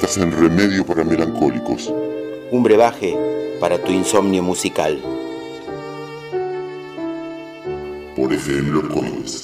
Estás en Remedio para Melancólicos. Un brebaje para tu insomnio musical. Por FM Los Códigos.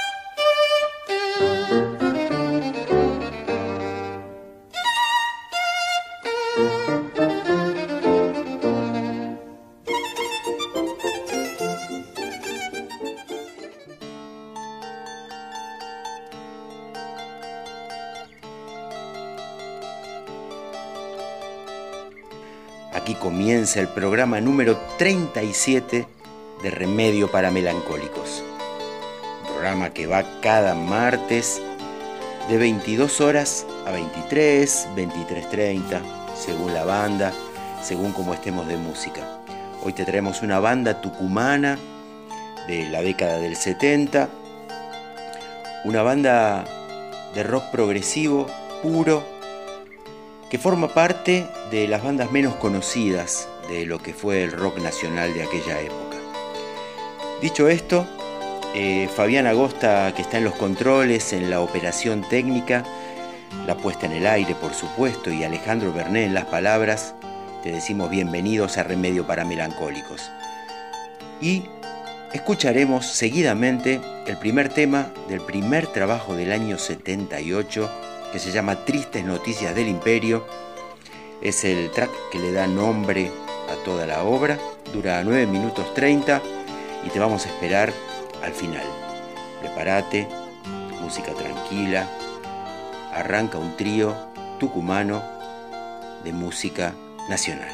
Aquí comienza el programa número 37 de Remedio para Melancólicos. Un programa que va cada martes de 22 horas a 23, 23:30, según la banda, según cómo estemos de música. Hoy te traemos una banda tucumana de la década del 70, una banda de rock progresivo, puro, que forma parte de las bandas menos conocidas de lo que fue el rock nacional de aquella época. Dicho esto, Fabián Agosta, que está en los controles, en la operación técnica, la puesta en el aire, por supuesto, y Alejandro Bernet en las palabras, te decimos bienvenidos a Remedio para Melancólicos. Y escucharemos seguidamente el primer tema del primer trabajo del año 78, que se llama Tristes Noticias del Imperio. Es el track que le da nombre a toda la obra, dura 9 minutos 30 y te vamos a esperar al final. Prepárate, música tranquila, arranca un trío tucumano de música nacional.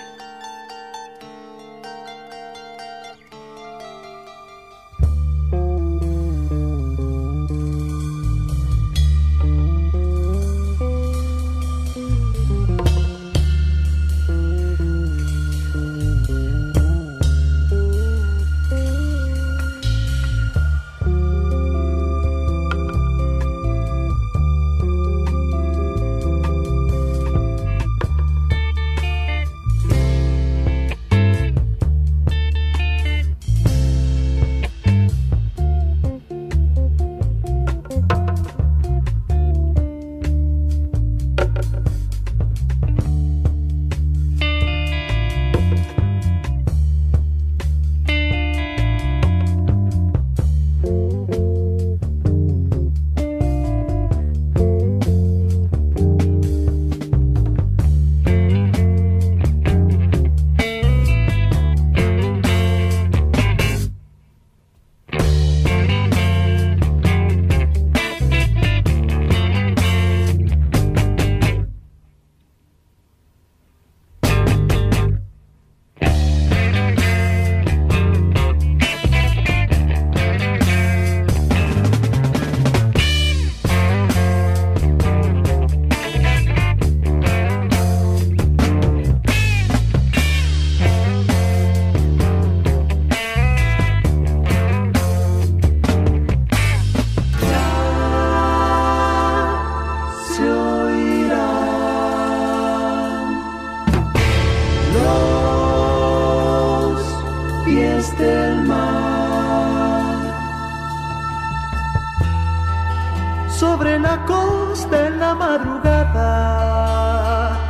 Sobre la costa en la madrugada,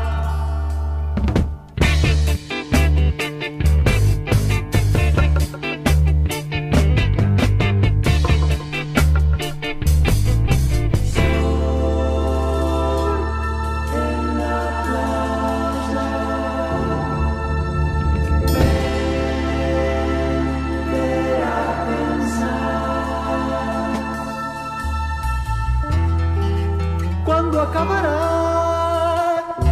en la playa, ven a pensar. ¿Cuándo acabará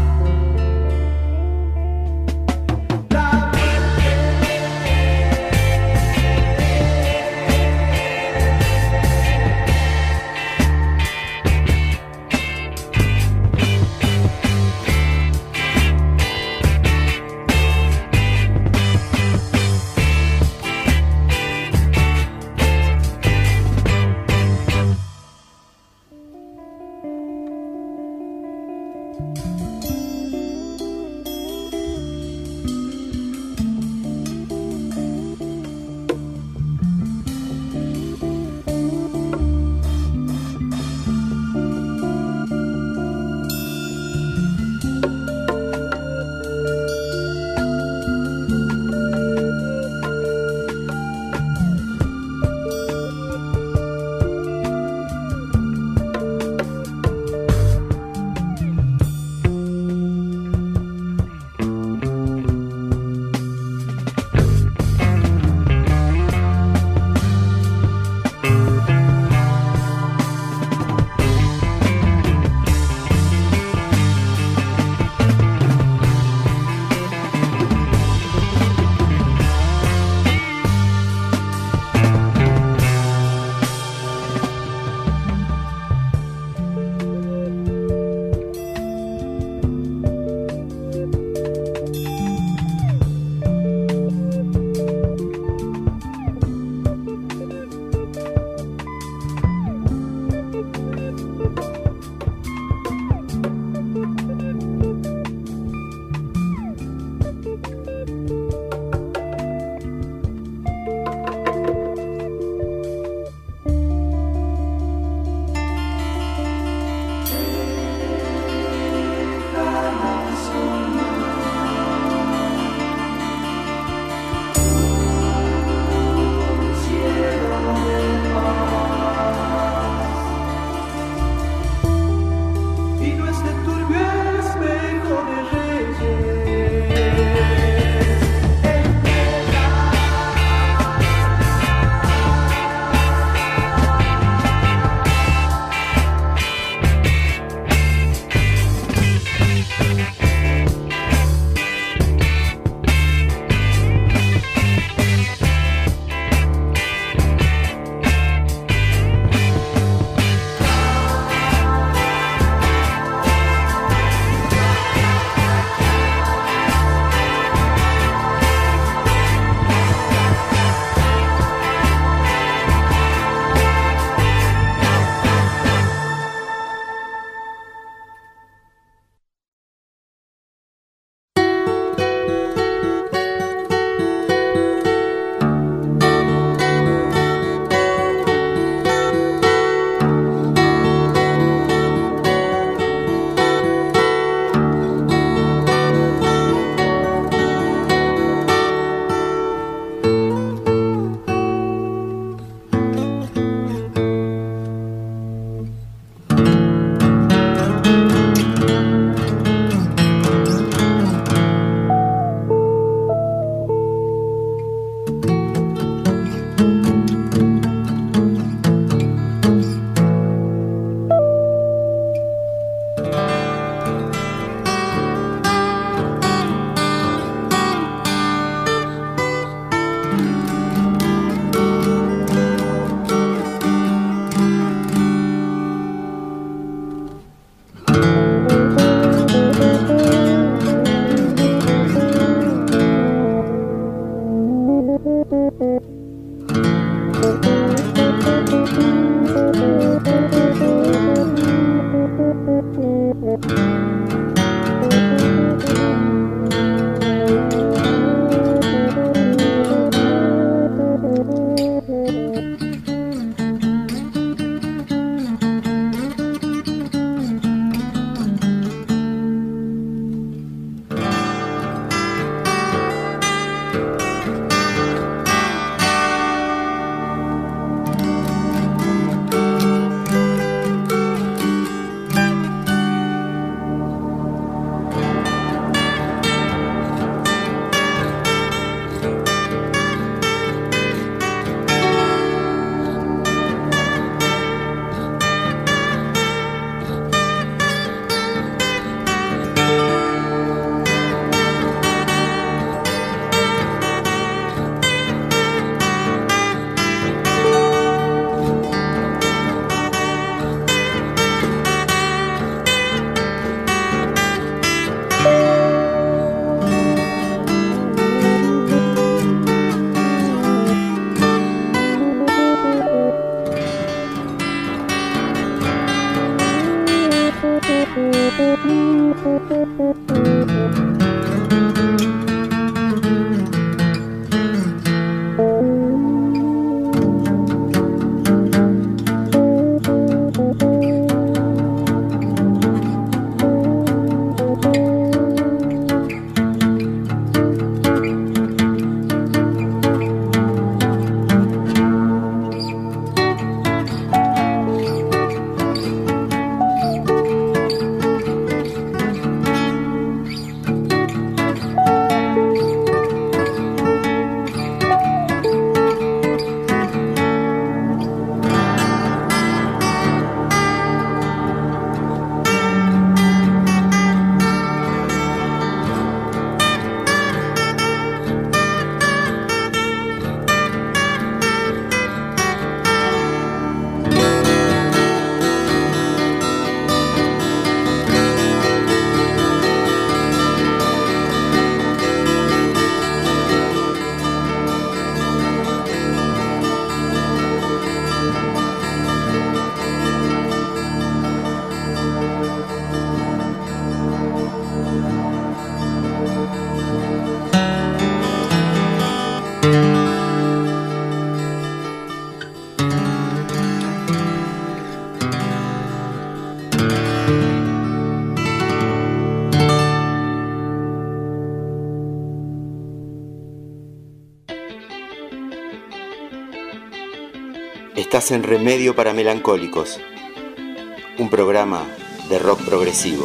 Estás en Remedio para Melancólicos, un programa de rock progresivo.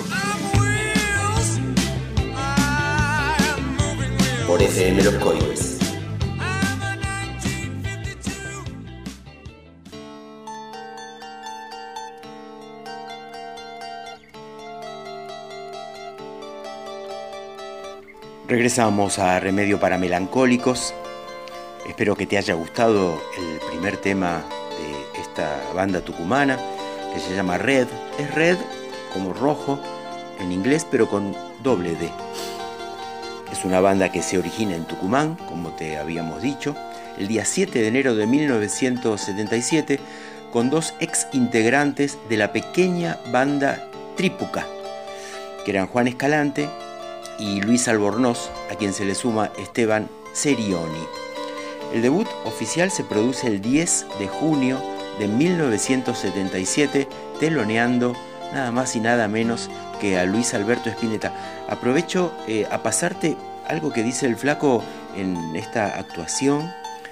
Por FM Los Coibes. Regresamos a Remedio para Melancólicos. Espero que te haya gustado el primer tema de esta banda tucumana que se llama Red. Es Red como rojo en inglés, pero con doble D. Es una banda que se origina en Tucumán, como te habíamos dicho, el día 7 de enero de 1977, con dos ex integrantes de la pequeña banda Trípuca, que eran Juan Escalante y Luis Albornoz, a quien se le suma Esteban Serioni. El debut oficial se produce el 10 de junio de 1977, teloneando nada más y nada menos que a Luis Alberto Spinetta. Aprovecho a pasarte algo que dice el Flaco en esta actuación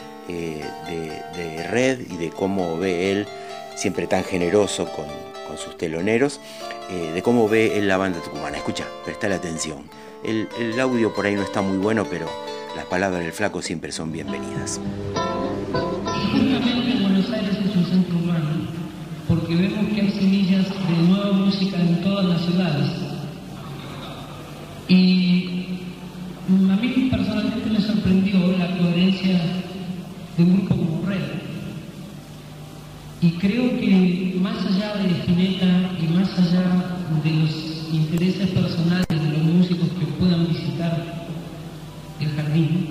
de Red y de cómo ve él, siempre tan generoso con sus teloneros, de cómo ve él la banda tucumana. Escucha, prestale atención. El audio por ahí no está muy bueno, pero las palabras del Flaco siempre son bienvenidas. Justamente Buenos Aires es un centro urbano, porque vemos que hay semillas de nueva música en todas las ciudades. Y a mí personalmente me sorprendió la coherencia de un grupo como Red. Y creo que más allá de Spinetta y más allá de los intereses personales de los músicos que puedan visitar el jardín,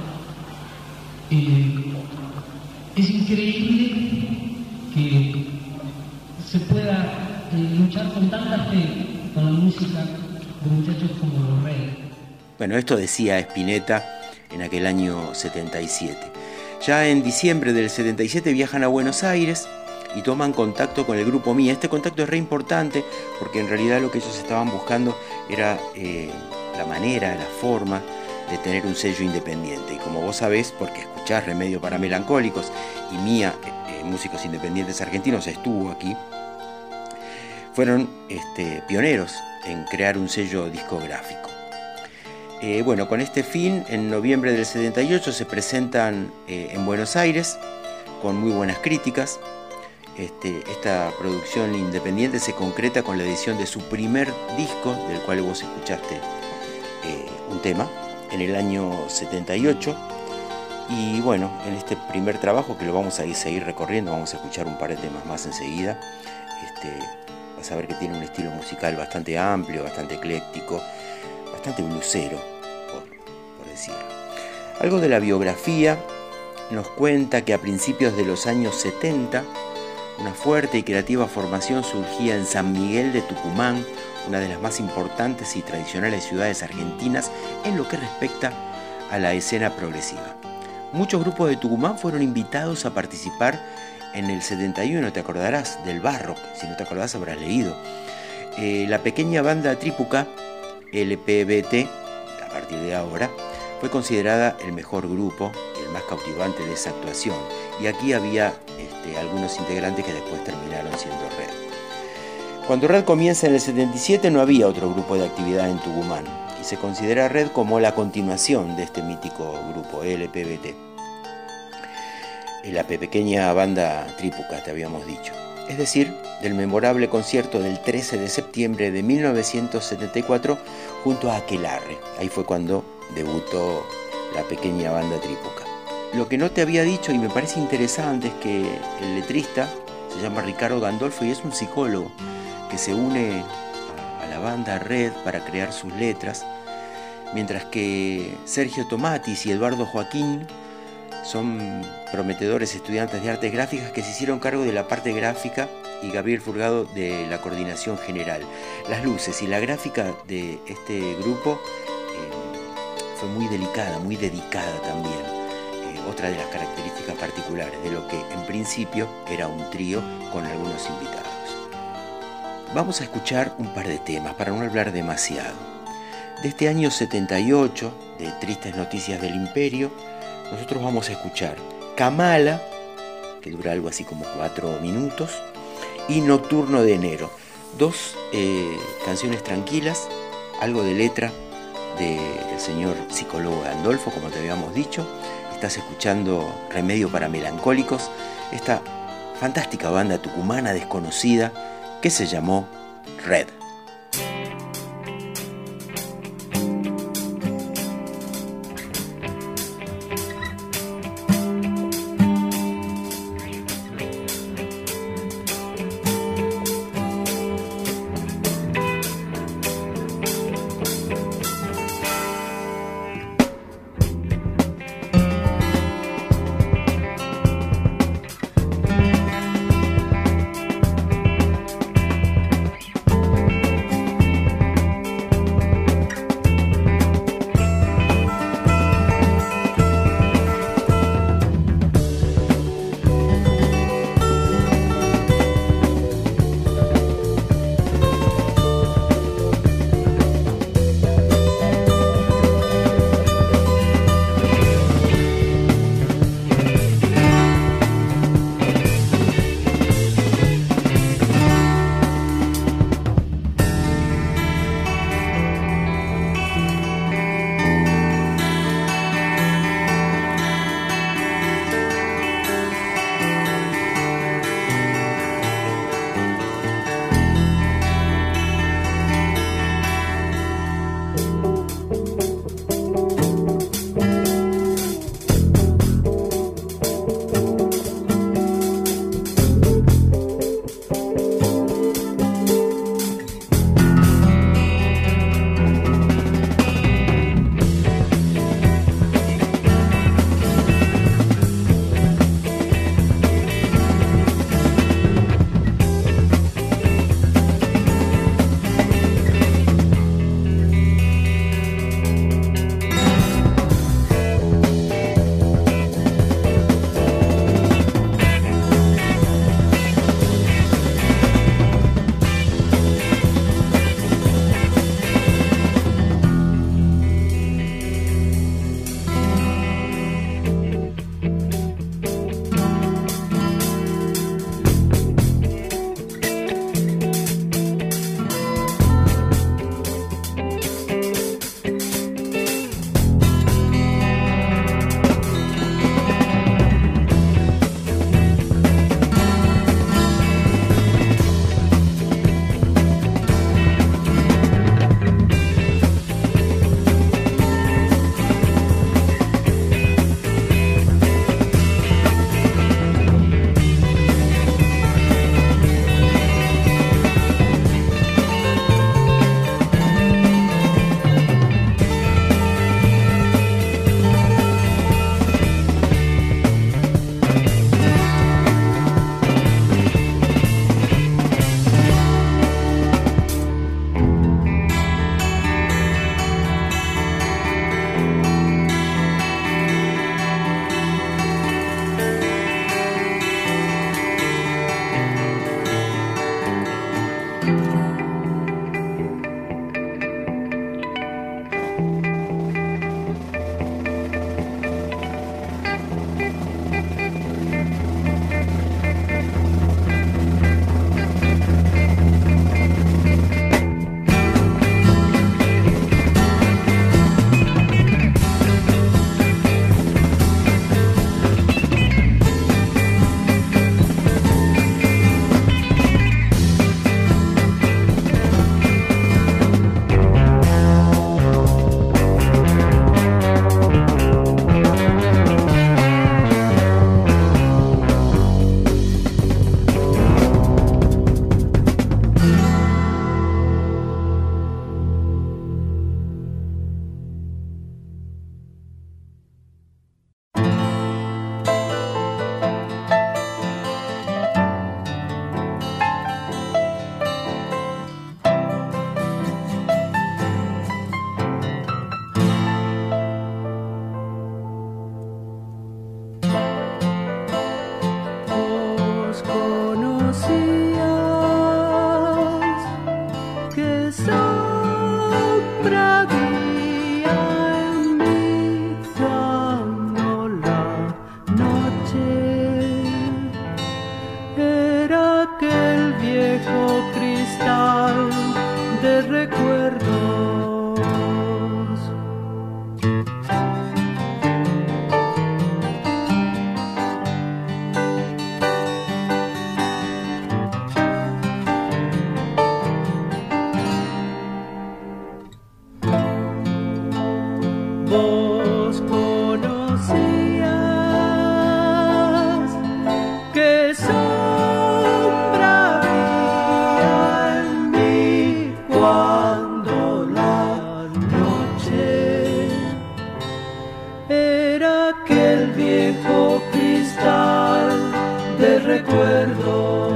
es increíble que se pueda luchar con tanta fe con la música de muchachos como los Reyes. Bueno, esto decía Spinetta en aquel año 77. Ya en diciembre del 77 viajan a Buenos Aires y toman contacto con el grupo Mía. Este contacto es re importante porque en realidad lo que ellos estaban buscando era la manera, la forma de tener un sello independiente. Y como vos sabés, porque escuchás Remedio para Melancólicos y Mía, músicos independientes argentinos, estuvo aquí, fueron pioneros en crear un sello discográfico. Bueno, con este fin, en noviembre del 78 se presentan en Buenos Aires con muy buenas críticas. Esta producción independiente se concreta con la edición de su primer disco, del cual vos escuchaste un tema, en el año 78. Y bueno, en este primer trabajo, que lo vamos a seguir recorriendo, vamos a escuchar un par de temas más enseguida, vas a ver que tiene un estilo musical bastante amplio, bastante ecléctico, bastante blusero, por decirlo. Algo de la biografía nos cuenta que a principios de los años 70 Una fuerte y creativa formación surgía en San Miguel de Tucumán, una de las más importantes y tradicionales ciudades argentinas en lo que respecta a la escena progresiva. Muchos grupos de Tucumán fueron invitados a participar en el 71, te acordarás, del Barrock, si no te acordás habrás leído. La pequeña banda trípuca, LPBT, a partir de ahora, fue considerada el mejor grupo y el más cautivante de esa actuación. Y aquí había algunos integrantes que después terminaron siendo Red. Cuando Red comienza en el 77 no había otro grupo de actividad en Tucumán y se considera Red como la continuación de este mítico grupo, LPBT. La pequeña banda trípuca, te habíamos dicho. Es decir, del memorable concierto del 13 de septiembre de 1974 junto a Aquelarre. Ahí fue cuando debutó la pequeña banda trípuca. Lo que no te había dicho y me parece interesante es que el letrista se llama Ricardo Gandolfo y es un psicólogo que se une a la banda Red para crear sus letras, mientras que Sergio Tomatis y Eduardo Joaquín son prometedores estudiantes de artes gráficas que se hicieron cargo de la parte gráfica y Gabriel Furgado de la coordinación general. Las luces y la gráfica de este grupo fue muy delicada, muy dedicada también. Otra de las características particulares de lo que en principio era un trío con algunos invitados. Vamos a escuchar un par de temas para no hablar demasiado. De este año 78, de Tristes Noticias del Imperio, nosotros vamos a escuchar Kamala, que dura algo así como 4 minutos, y Nocturno de Enero. Dos canciones tranquilas, algo de letra del señor psicólogo Gandolfo, como te habíamos dicho. Estás escuchando Remedio para Melancólicos, esta fantástica banda tucumana desconocida que se llamó Red. aquel viejo cristal de recuerdos. Vos conocías que sombra había en mí cuando la noche era aquel viejo cristal de recuerdos.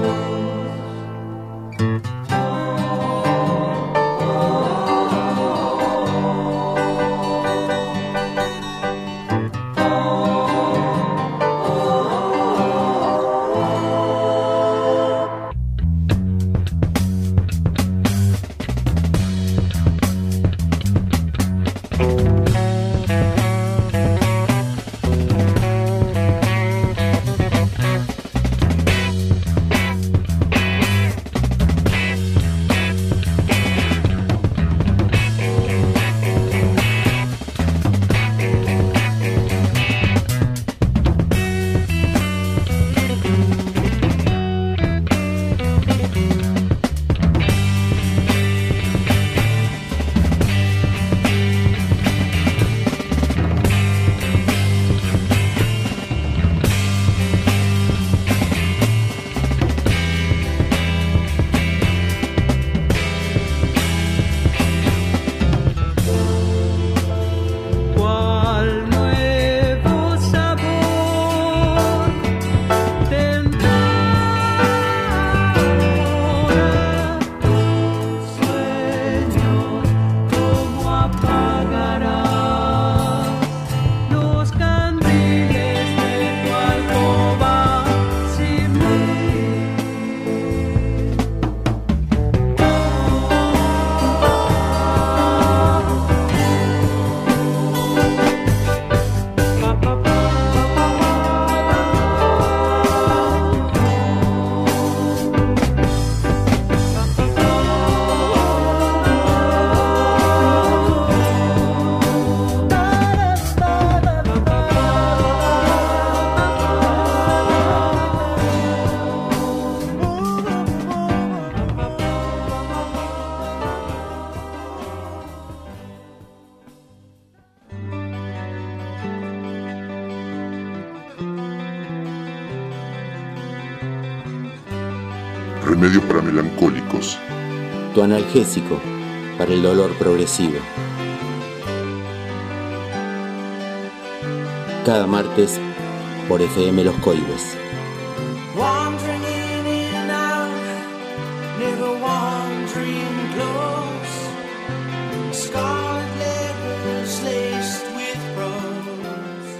Remedio para melancólicos. Tu analgésico para el dolor progresivo. Cada martes por FM Los Coihues. Wandering in and out, never wandering close. Scarred letters laced with rose.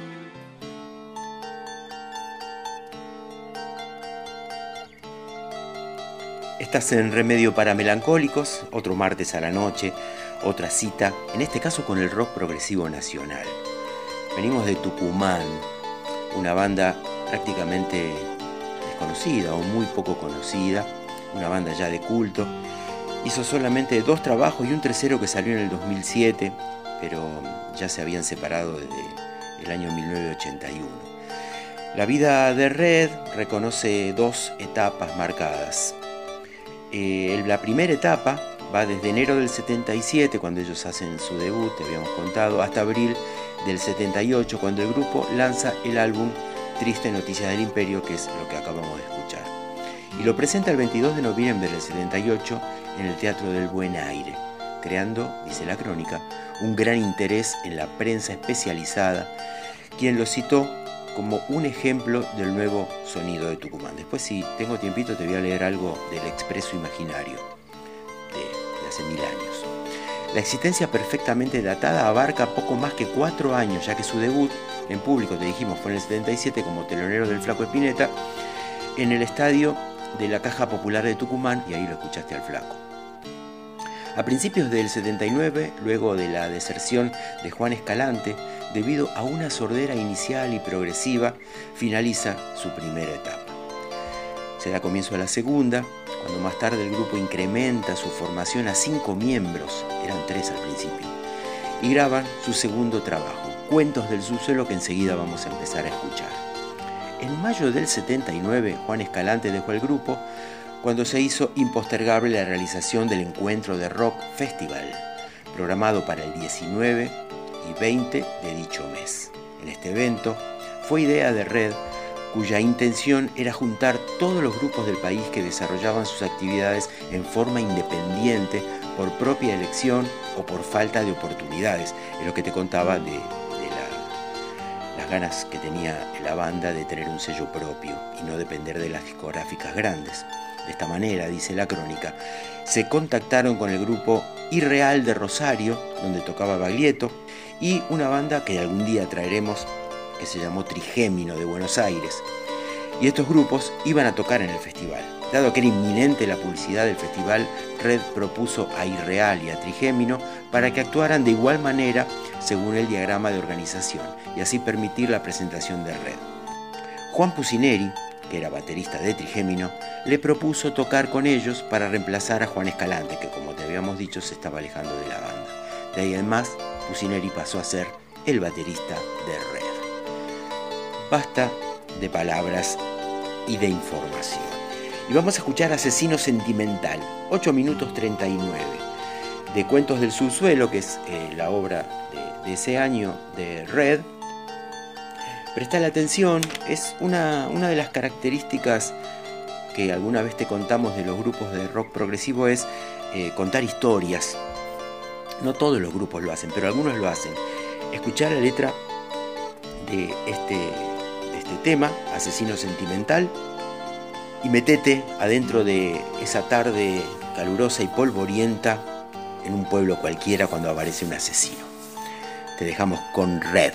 Estás en Remedio para Melancólicos, otro martes a la noche, otra cita, en este caso con el rock progresivo nacional. Venimos de Tucumán, una banda prácticamente desconocida o muy poco conocida, una banda ya de culto. Hizo solamente 2 trabajos y un tercero que salió en el 2007, pero ya se habían separado desde el año 1981. La vida de Red reconoce 2 etapas marcadas. La primera etapa va desde enero del 77, cuando ellos hacen su debut, te habíamos contado, hasta abril del 78, cuando el grupo lanza el álbum Triste Noticia del Imperio, que es lo que acabamos de escuchar. Y lo presenta el 22 de noviembre del 78 en el Teatro del Buen Aire, creando, dice la crónica, un gran interés en la prensa especializada, quien lo citó como un ejemplo del nuevo sonido de Tucumán. Después, si tengo tiempito, te voy a leer algo del Expreso Imaginario de hace 1000 años. La existencia perfectamente datada abarca poco más que 4 años, ya que su debut en público, te dijimos, fue en el 77 como telonero del Flaco Spinetta, en el estadio de la Caja Popular de Tucumán, y ahí lo escuchaste al Flaco. A principios del 79, luego de la deserción de Juan Escalante, debido a una sordera inicial y progresiva, finaliza su primera etapa. se da comienzo a la segunda, cuando más tarde el grupo incrementa su formación a 5 miembros, eran 3 al principio, y graban su segundo trabajo, Cuentos del Subsuelo, que enseguida vamos a empezar a escuchar. En mayo del 79, Juan Escalante dejó el grupo cuando se hizo impostergable la realización del Encuentro de Rock Festival, programado para el 19 y 20 de dicho mes. En este evento fue idea de Red, cuya intención era juntar todos los grupos del país que desarrollaban sus actividades en forma independiente, por propia elección o por falta de oportunidades. Es lo que te contaba de las ganas que tenía la banda de tener un sello propio y no depender de las discográficas grandes. De esta manera, dice la crónica, se contactaron con el grupo Irreal de Rosario, donde tocaba Baglietto, y una banda que algún día traeremos, que se llamó Trigémino, de Buenos Aires. Y estos grupos iban a tocar en el festival. Dado que era inminente la publicidad del festival, Red propuso a Irreal y a Trigémino para que actuaran de igual manera según el diagrama de organización y así permitir la presentación de Red. Juan Pucineri, que era baterista de Trigémino, le propuso tocar con ellos para reemplazar a Juan Escalante, que como te habíamos dicho se estaba alejando de la banda. De ahí en más, Pucineri pasó a ser el baterista de Red. Basta de palabras y de información. Y vamos a escuchar Asesino Sentimental, 8 minutos 39, de Cuentos del Subsuelo, que es la obra de ese año de Red. Prestale atención, es una de las características que alguna vez te contamos de los grupos de rock progresivo, es contar historias. No todos los grupos lo hacen, pero algunos lo hacen. Escuchar la letra de este tema, Asesino Sentimental, y metete adentro de esa tarde calurosa y polvorienta en un pueblo cualquiera cuando aparece un asesino. Te dejamos con Red.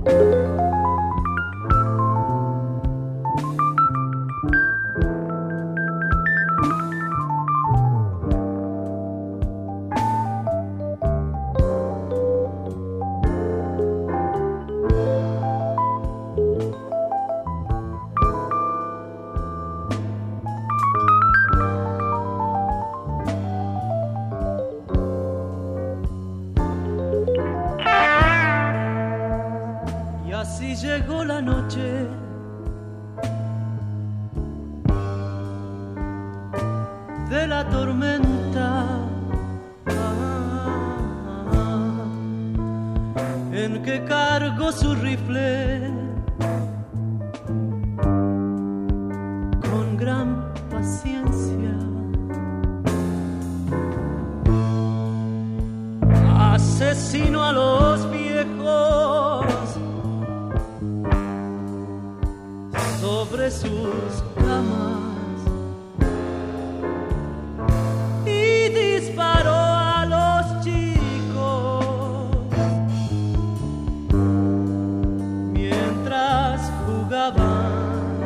Llegó la noche, de la tormenta, en que cargó su rifle con gran paciencia. Asesino a los viejos sobre sus camas y disparó a los chicos mientras jugaban.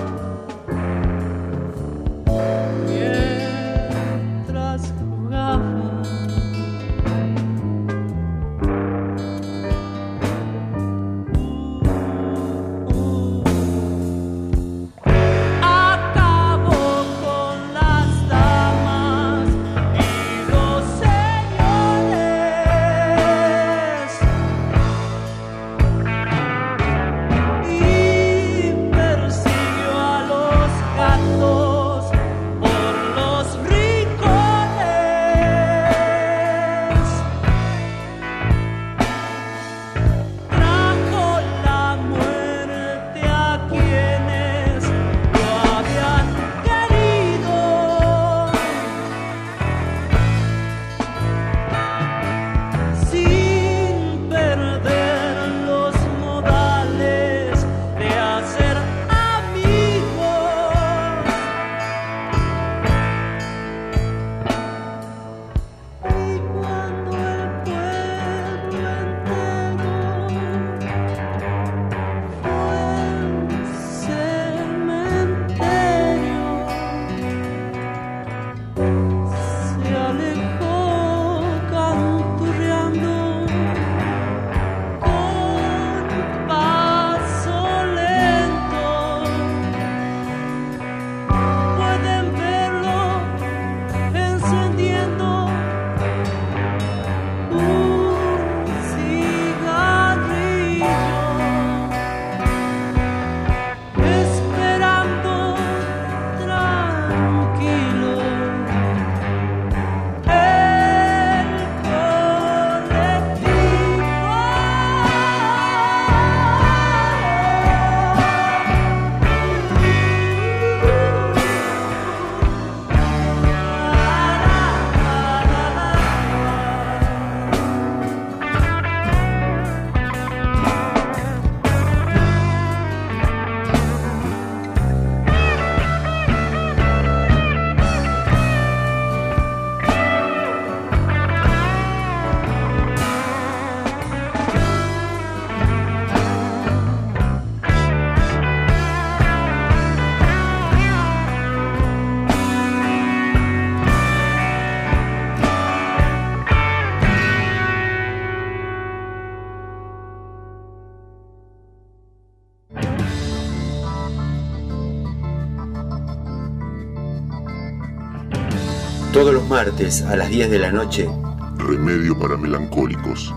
Todos los martes a las 10 de la noche. Remedio para melancólicos.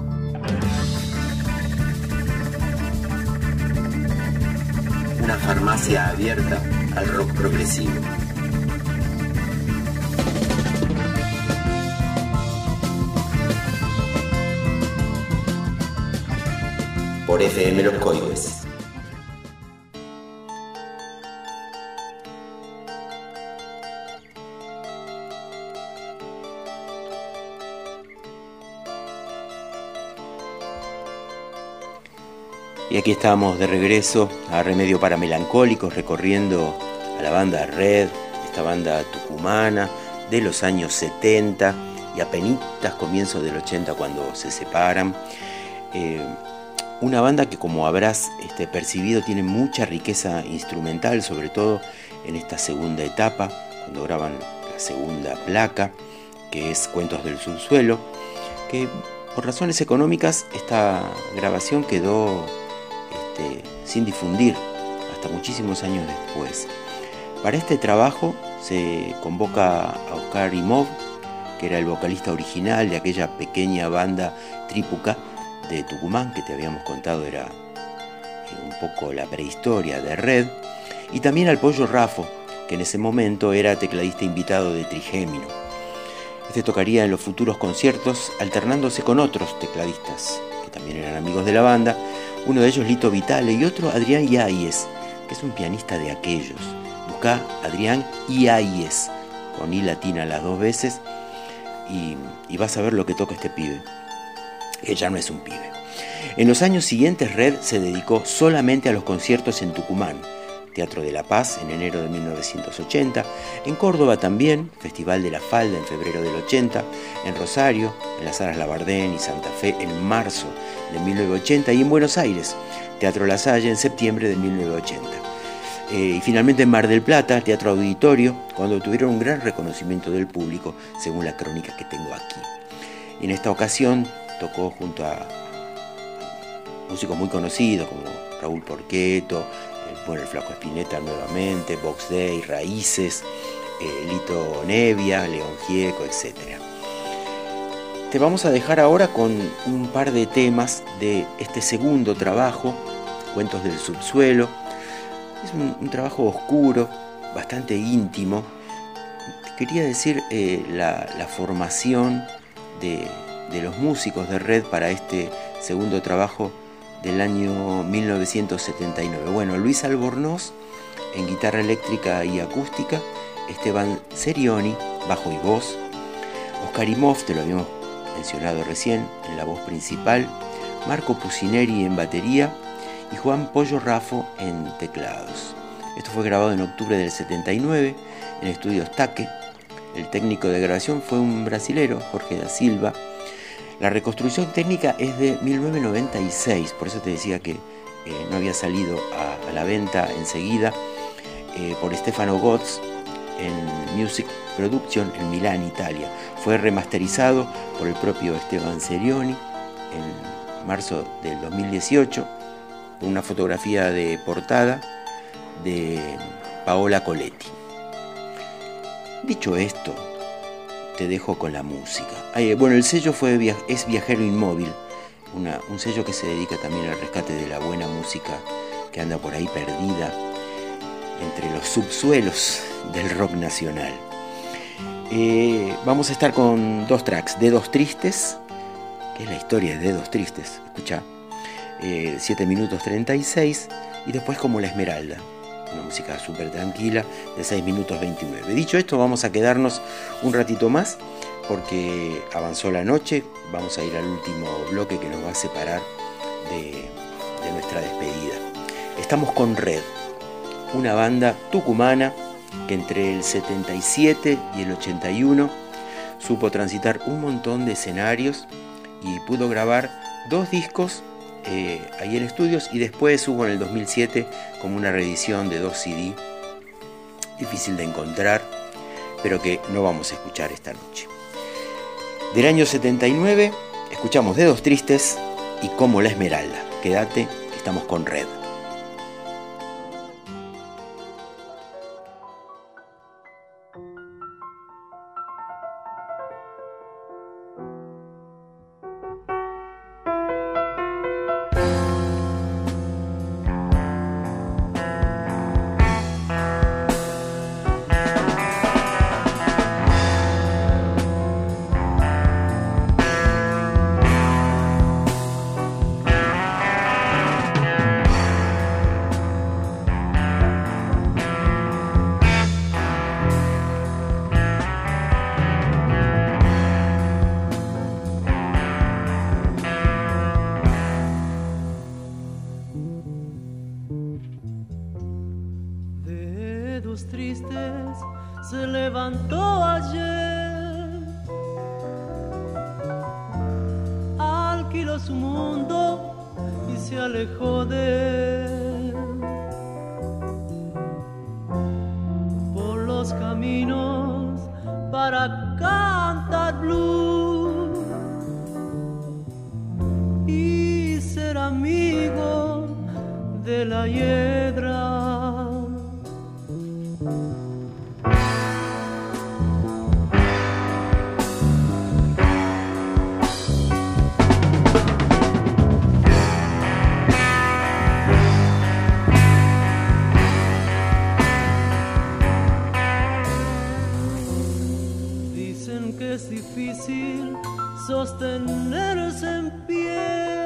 Una farmacia abierta al rock progresivo. Por FM Los Coides. Y aquí estamos de regreso a Remedio para Melancólicos, recorriendo a la banda Red, esta banda tucumana de los años 70 y apenitas comienzos del 80 cuando se separan. Una banda que, como habrás percibido, tiene mucha riqueza instrumental, sobre todo en esta segunda etapa, cuando graban la segunda placa, que es Cuentos del Subsuelo, que por razones económicas esta grabación quedó sin difundir hasta muchísimos años después. Para este trabajo se convoca a Oscar Imov, que era el vocalista original de aquella pequeña banda Trípuca de Tucumán, que te habíamos contado era un poco la prehistoria de Red, y también al Pollo Raffo, que en ese momento era tecladista invitado de Trigémino. Este tocaría en los futuros conciertos alternándose con otros tecladistas que también eran amigos de la banda, uno de ellos Lito Vitale y otro Adrián Yáñez, que es un pianista de aquellos. Buscá Adrián Yáñez, con I latina las dos veces, y vas a ver lo que toca este pibe. Ya no es un pibe. En los años siguientes, Red se dedicó solamente a los conciertos en Tucumán, Teatro de la Paz en enero de 1980, en Córdoba también, Festival de la Falda en febrero del 80, en Rosario, en las Salas Labardén y Santa Fe en marzo de 1980 y en Buenos Aires, Teatro La Salle en septiembre de 1980. Y finalmente en Mar del Plata, Teatro Auditorio, cuando tuvieron un gran reconocimiento del público, según la crónica que tengo aquí. En esta ocasión tocó junto a músicos muy conocidos como Raúl Porqueto, el Flaco Spinetta nuevamente, Box Day, Raíces, Lito Nevia, León Gieco, etc. Te vamos a dejar ahora con un par de temas de este segundo trabajo, Cuentos del Subsuelo. Es un trabajo oscuro, bastante íntimo. Te quería decir la formación de los músicos de Red para este segundo trabajo del año 1979. Bueno, Luis Albornoz en guitarra eléctrica y acústica, Esteban Serioni, bajo y voz, Oscar Imov, te lo habíamos mencionado recién, en la voz principal, Marco Pusineri en batería y Juan Pollo Raffo en teclados. Esto fue grabado en octubre del 79 en Estudios Taque. El técnico de grabación fue un brasilero, Jorge da Silva. La reconstrucción técnica es de 1996, por eso te decía que no había salido a la venta enseguida, por Stefano Gotz en Music Production en Milán, Italia. Fue remasterizado por el propio Esteban Serioni en marzo del 2018, con una fotografía de portada de Paola Coletti. Dicho esto, te dejo con la música. Bueno, el sello es Viajero Inmóvil, un sello que se dedica también al rescate de la buena música que anda por ahí perdida entre los subsuelos del rock nacional. Vamos a estar con dos tracks, Dedos Tristes, que es la historia de Dedos Tristes, escucha, 7 minutos 36, y después Como la Esmeralda, una música súper tranquila de 6 minutos 29. Dicho esto, vamos a quedarnos un ratito más porque avanzó la noche. Vamos a ir al último bloque que nos va a separar de nuestra despedida. Estamos con Red, una banda tucumana que entre el 77 y el 81 supo transitar un montón de escenarios y pudo grabar 2 discos ahí en estudios, y después hubo en el 2007 como una reedición de 2 CD, difícil de encontrar, pero que no vamos a escuchar esta noche. Del año 79 escuchamos Dedos Tristes y Como la Esmeralda. Quédate, estamos con Red. Tristes se levantó ayer, alquiló su mundo y se se alejó de él por los caminos para cantar blues y ser amigo de la hiedra. Es difícil sostenerse en pie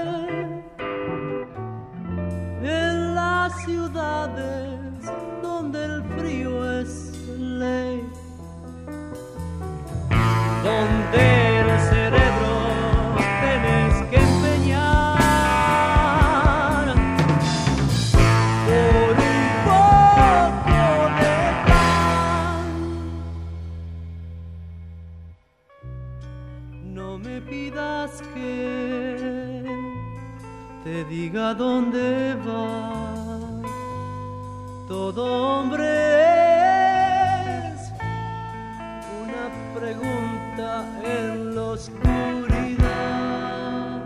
en las ciudades donde el frío es ley, donde el cerebro tenés que empeñar por un poco de pan. No me pidas que te diga dónde vas. Todo hombre es una pregunta en la oscuridad.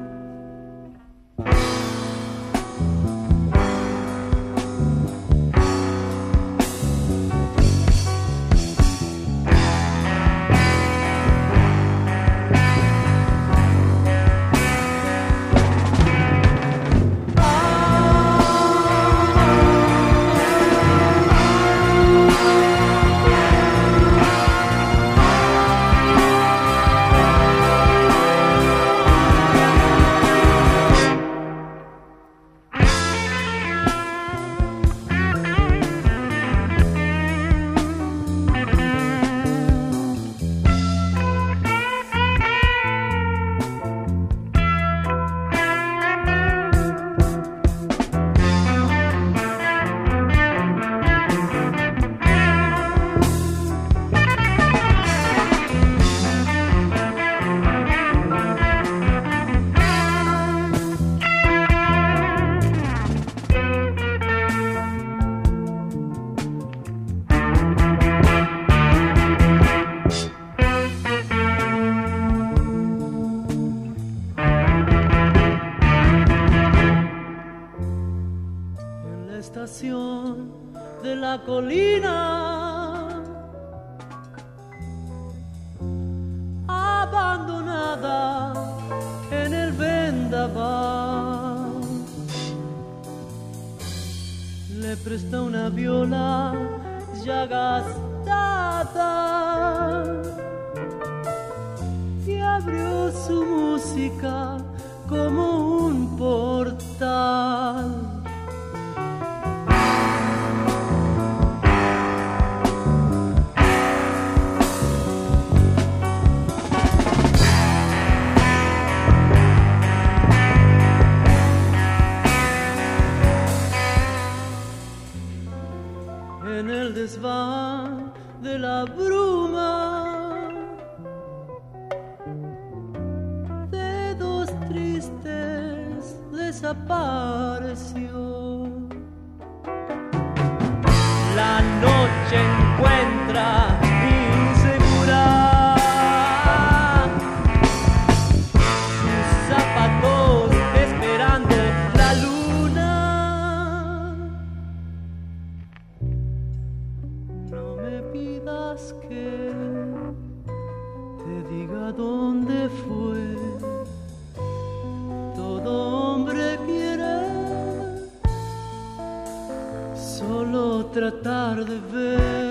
De la colina abandonada en el vendaval, le presta una viola ya gastada y abrió su música como un portal. En el desván de la bruma de dos tristes desapareció. La noche encuentra insegura sus zapatos esperando la luna. No me pidas que te diga dónde fue. Todo hombre quiere solo tratar de ver.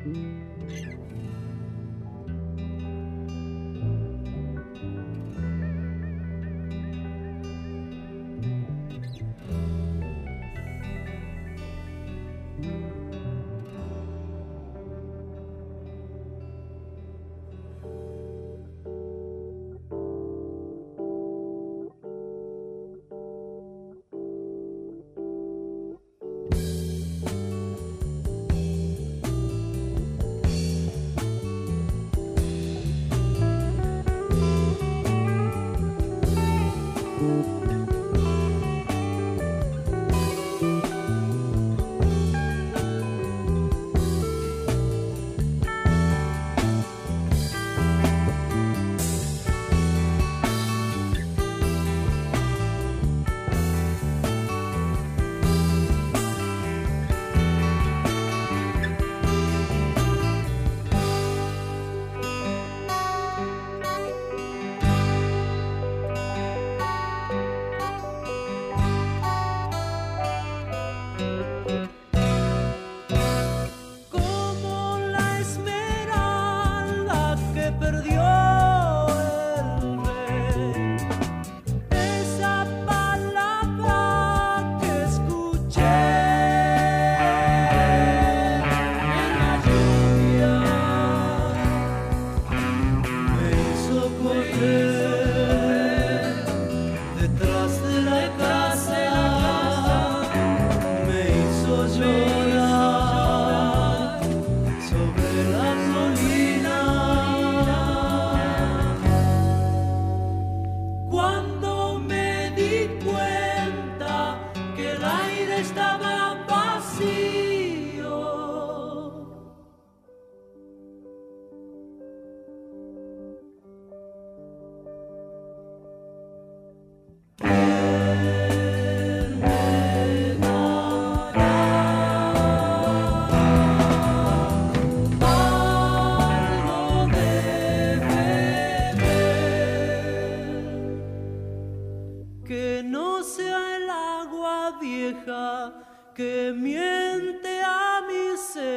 que miente a mi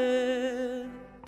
ser.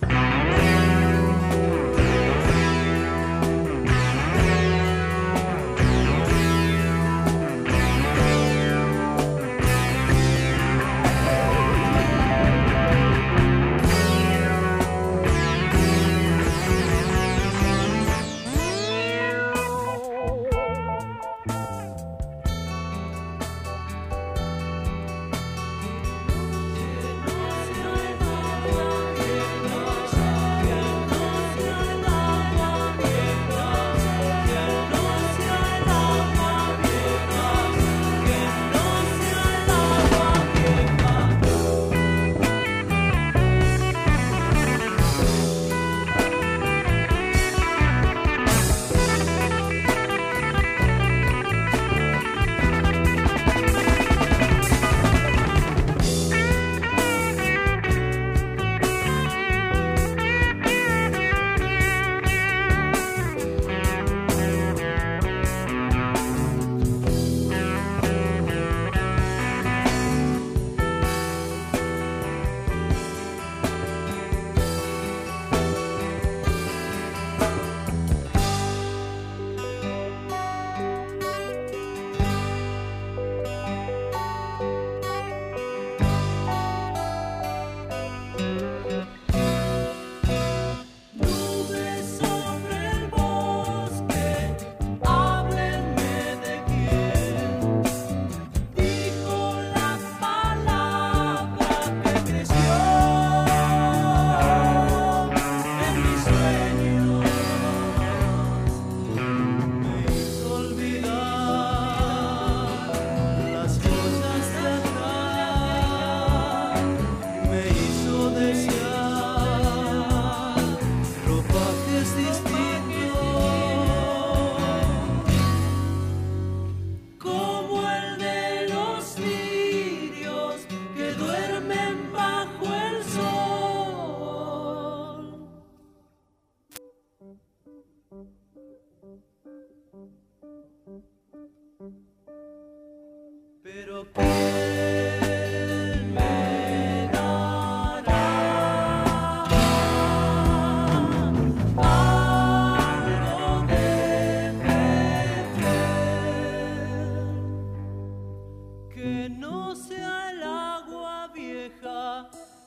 Pero ¿quién me dará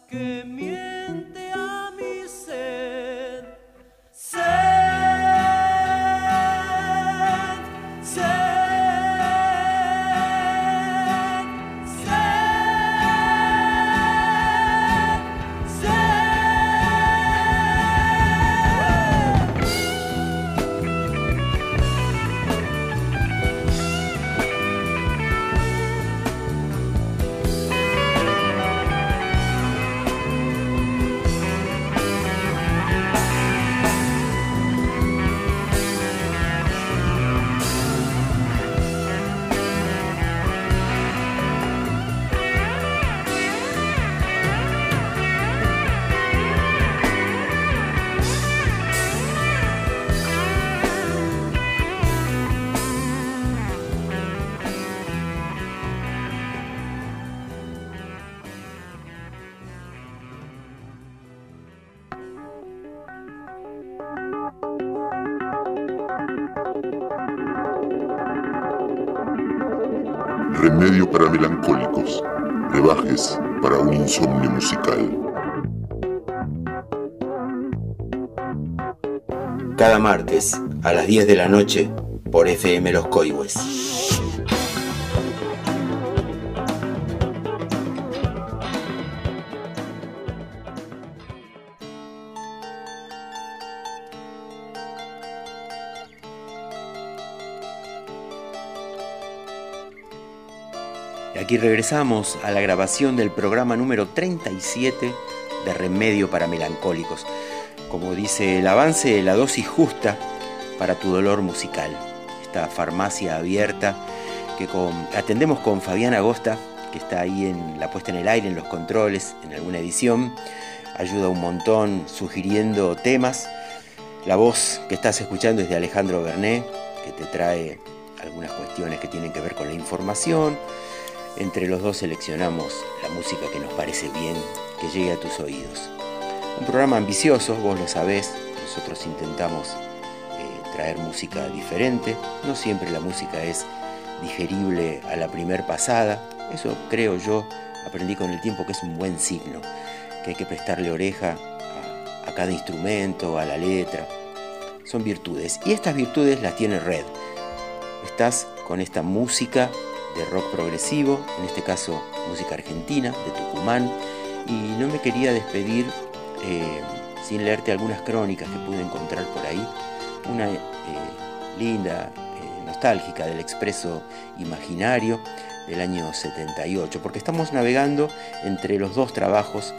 que miente a mi sed. Sed, sed, sed, sed. Remedio para melancólicos. Brebajes para un insomnio musical. Cada martes a las 10 de la noche por FM Los Coihues. Aquí regresamos a la grabación del programa número 37 de Remedio para Melancólicos. Como dice el avance, la dosis justa para tu dolor musical. Esta farmacia abierta que atendemos con Fabián Agosta, que está ahí en la puesta en el aire, en los controles, en alguna edición. Ayuda un montón sugiriendo temas. La voz que estás escuchando es de Alejandro Bernet, que te trae algunas cuestiones que tienen que ver con la información. Entre los dos seleccionamos la música que nos parece bien que llegue a tus oídos. Un programa ambicioso, vos lo sabés, nosotros intentamos traer música diferente. No siempre la música es digerible a la primer pasada. Eso creo yo, aprendí con el tiempo que es un buen signo, que hay que prestarle oreja a cada instrumento, a la letra. Son virtudes, y estas virtudes las tiene Red. Estás con esta música de rock progresivo, en este caso música argentina, de Tucumán, y no me quería despedir sin leerte algunas crónicas que pude encontrar por ahí. Una linda, nostálgica, del Expreso Imaginario del año 78, porque estamos navegando entre los dos trabajos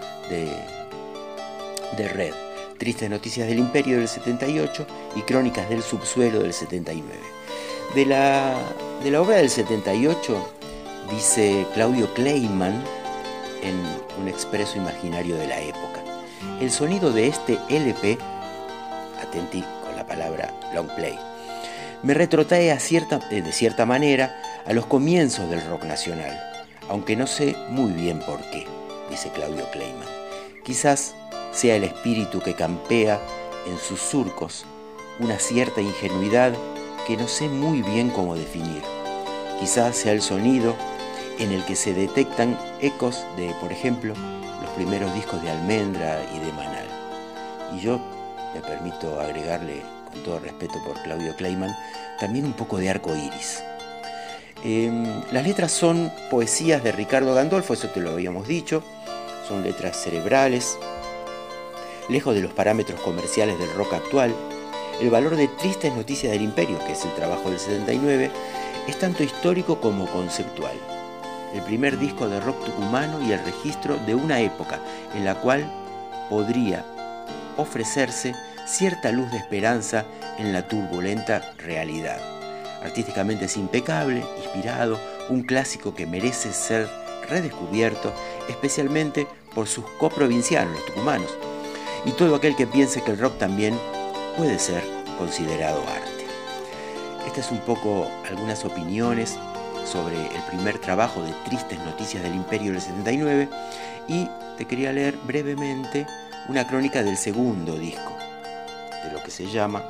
de Red: Tristes Noticias del Imperio del 78 y Crónicas del Subsuelo del 79. De la obra del 78 dice Claudio Kleiman en Un Expreso Imaginario de la Época: el sonido de este LP, atentí con la palabra long play, me retrotrae de cierta manera a los comienzos del rock nacional, aunque no sé muy bien por qué, dice Claudio Kleiman. Quizás sea el espíritu que campea en sus surcos, una cierta ingenuidad que no sé muy bien cómo definir. Quizás sea el sonido en el que se detectan ecos de, por ejemplo, los primeros discos de Almendra y de Manal. Y yo me permito agregarle, con todo respeto por Claudio Kleiman, también un poco de Arco Iris. Las letras son poesías de Ricardo Gandolfo, eso te lo habíamos dicho. Son letras cerebrales, lejos de los parámetros comerciales del rock actual. El valor de Tristes Noticias del Imperio, que es el trabajo del 79, es tanto histórico como conceptual. El primer disco de rock tucumano y el registro de una época en la cual podría ofrecerse cierta luz de esperanza en la turbulenta realidad. Artísticamente es impecable, inspirado, un clásico que merece ser redescubierto, especialmente por sus coprovincianos, los tucumanos, y todo aquel que piense que el rock también puede ser considerado arte. Estas es un poco algunas opiniones sobre el primer trabajo de Tristes Noticias del Imperio del 79, y te quería leer brevemente una crónica del segundo disco, de lo que se llama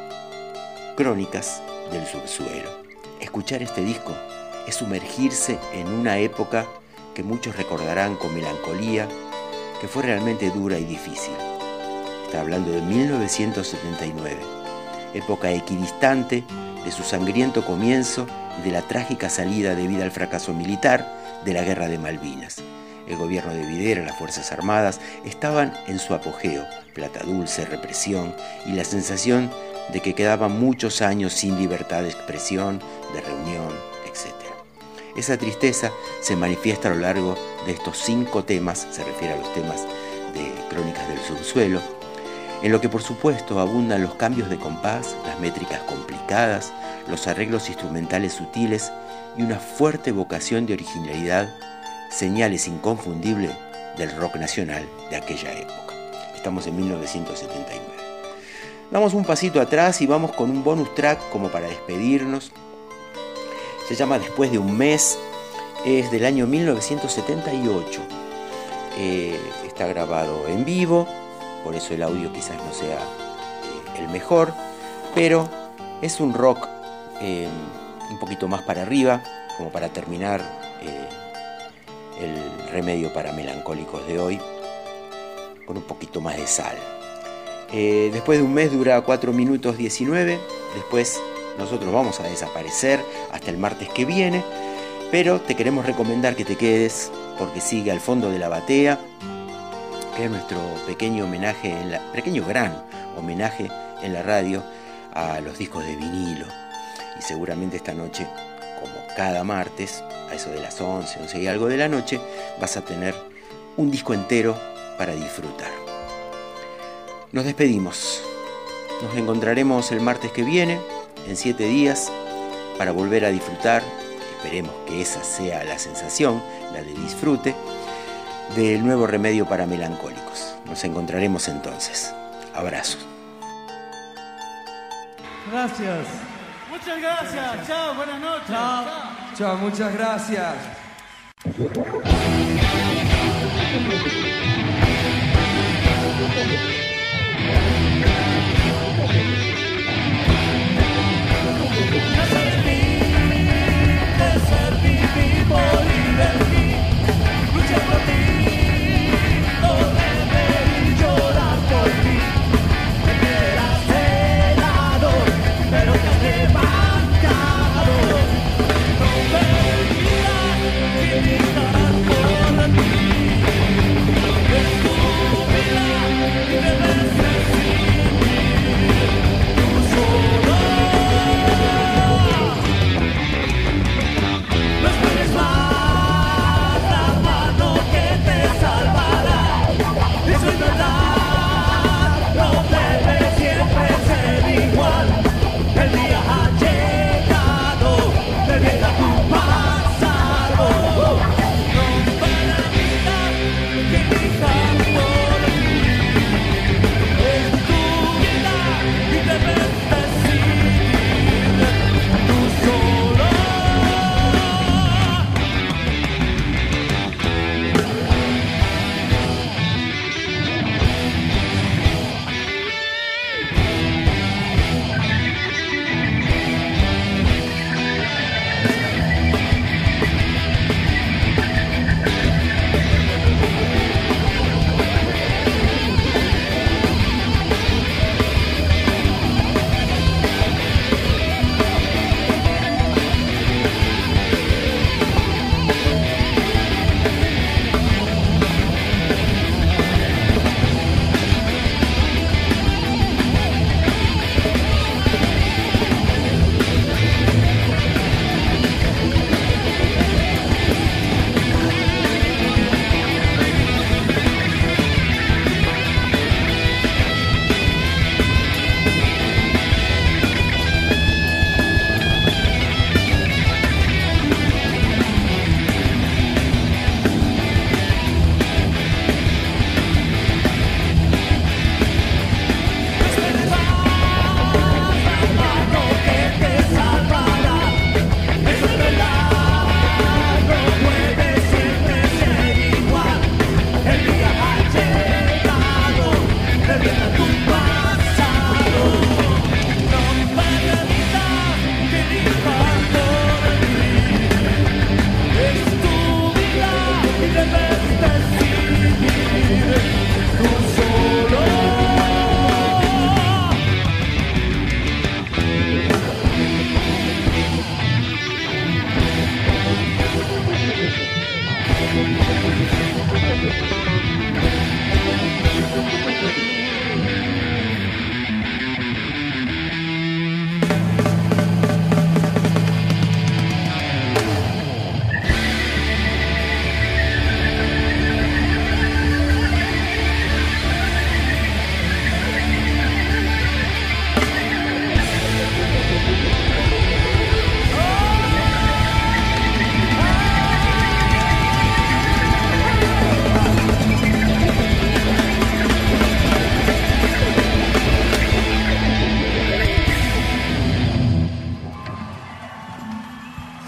Crónicas del Subsuelo. Escuchar este disco es sumergirse en una época que muchos recordarán con melancolía que fue realmente dura y difícil. Está hablando de 1979, época equidistante de su sangriento comienzo y de la trágica salida debido al fracaso militar de la Guerra de Malvinas. El gobierno de Videla, las Fuerzas Armadas, estaban en su apogeo, plata dulce, represión y la sensación de que quedaban muchos años sin libertad de expresión, de reunión, etc. Esa tristeza se manifiesta a lo largo de estos 5 temas, se refiere a los temas de Crónicas del Subsuelo, en lo que por supuesto abundan los cambios de compás, las métricas complicadas, los arreglos instrumentales sutiles y una fuerte vocación de originalidad, señales inconfundibles del rock nacional de aquella época. Estamos en 1979. Damos un pasito atrás y vamos con un bonus track como para despedirnos. Se llama Después de un mes, es del año 1978. Está grabado en vivo, por eso el audio quizás no sea el mejor, pero es un rock un poquito más para arriba, como para terminar el remedio para melancólicos de hoy, con un poquito más de sal. Después de un mes dura 4 minutos 19, después nosotros vamos a desaparecer hasta el martes que viene, pero te queremos recomendar que te quedes porque sigue Al fondo de la batea, que es nuestro pequeño homenaje, gran homenaje en la radio a los discos de vinilo. Y seguramente esta noche, como cada martes, a eso de las 11 y algo de la noche, vas a tener un disco entero para disfrutar. Nos despedimos. Nos encontraremos el martes que viene, en 7 días, para volver a disfrutar. Esperemos que esa sea la sensación, la de disfrute, del nuevo remedio para melancólicos. Nos encontraremos entonces. Abrazos. Gracias. Muchas gracias. Chao, buenas noches. Chao. Chao, muchas gracias.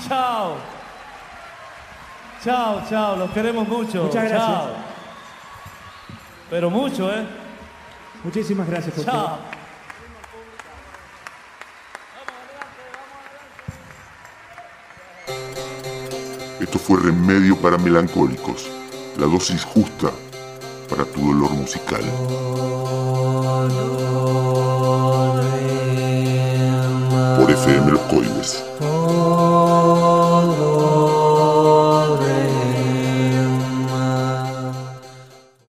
Chao. Chao, chao, los queremos mucho. Muchas gracias. Chao. Pero mucho, ¿eh? Muchísimas gracias, doctor. Chao. Esto fue Remedio para Melancólicos, la dosis justa para tu dolor musical. Por FM Los Coibes.